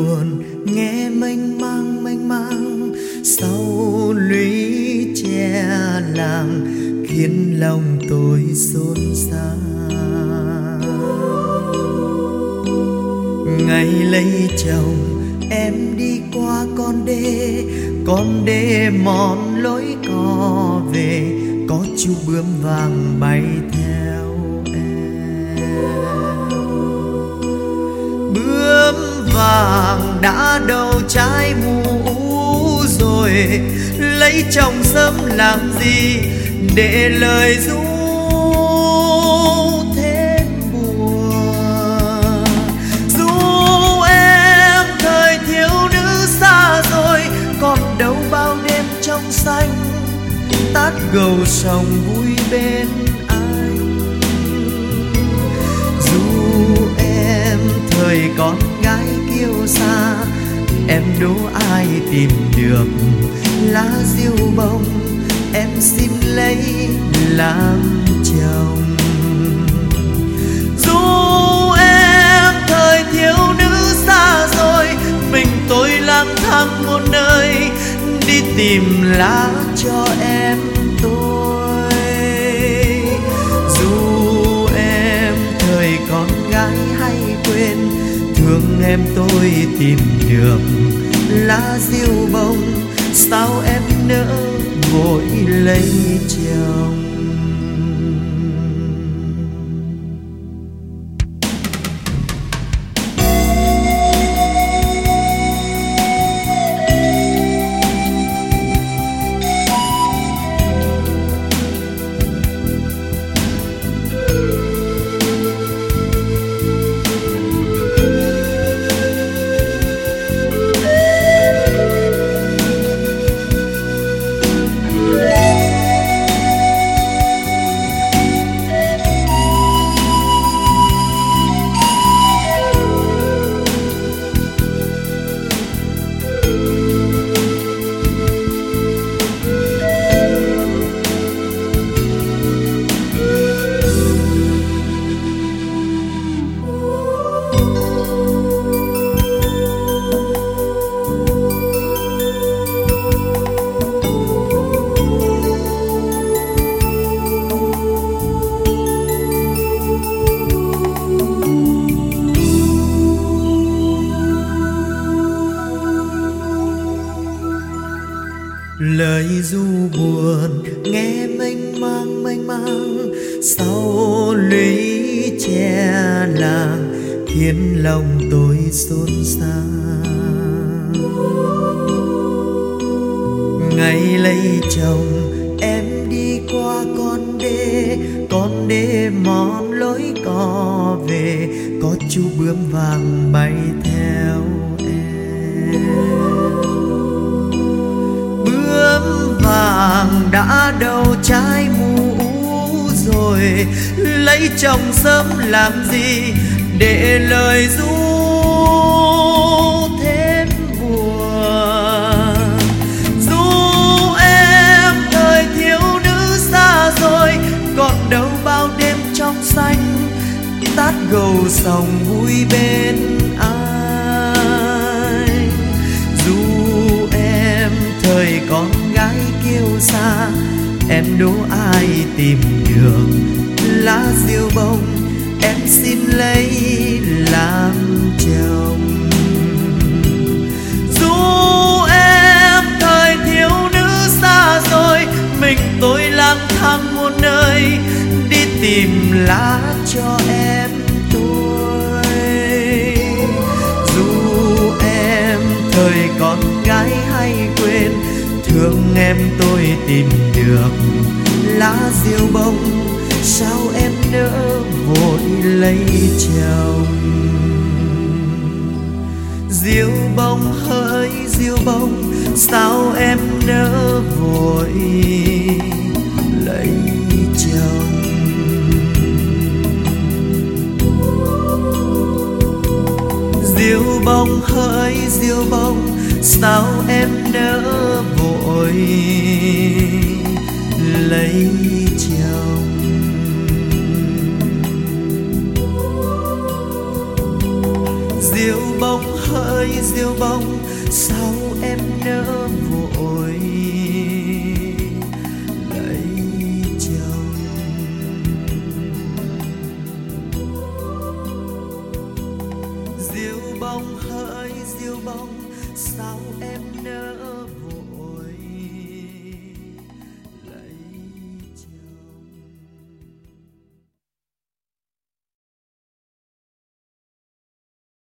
buồn nghe mênh mang sau lũy tre làng khiến lòng tôi xốn xao. Ngày lấy chồng em đi qua con đê mòn lối cò về, có chú bướm vàng bay theo em. Bướm vàng đã đầu trái mũ rồi, lấy chồng sớm làm gì để lời ru thêm buồn. Dù em thời thiếu nữ xa rồi, còn đâu bao đêm trong xanh tát gầu sông vui bên anh. Dù em thời con gái kiêu xa, em đố ai tìm được lá diêu bông em xin lấy làm chồng. Dù em thời thiếu nữ xa rồi, mình tôi lang thang một nơi đi tìm lá cho em tôi. Dù em thời con gái hay quên, thương em tôi tìm được lá diêu bông, sao em nỡ vội lấy chồng. Lời ru buồn nghe mênh mang sau lũy tre làng khiến lòng tôi xốn xao. Ngày lấy chồng em đi qua con đê mòn lối cò về, có chú bướm vàng bay theo em. Bướm vàng đã đầu trái mũ rồi, lấy chồng sớm làm gì để lời ru thêm buồn. Dù em thời thiếu nữ xa rồi, còn đâu bao đêm trong xanh tát gầu sông vui bên anh. Dù em thời con gái kiêu xa, em đố ai tìm được lá diêu bông em xin lấy làm chồng. Dù em thời thiếu nữ xa rồi, mình tôi lang thang một nơi đi tìm lá cho em tôi. Dù em thời con gái hay quên, thương em tôi tìm được lá diêu bông, sao em nỡ vội lấy chồng. Diêu bông hỡi diêu bông, sao em nỡ vội lấy chồng. Diêu bông hỡi diêu bông, sao em nỡ vội lấy chồng. Diêu bông hỡi diêu bông sao em nỡ vội.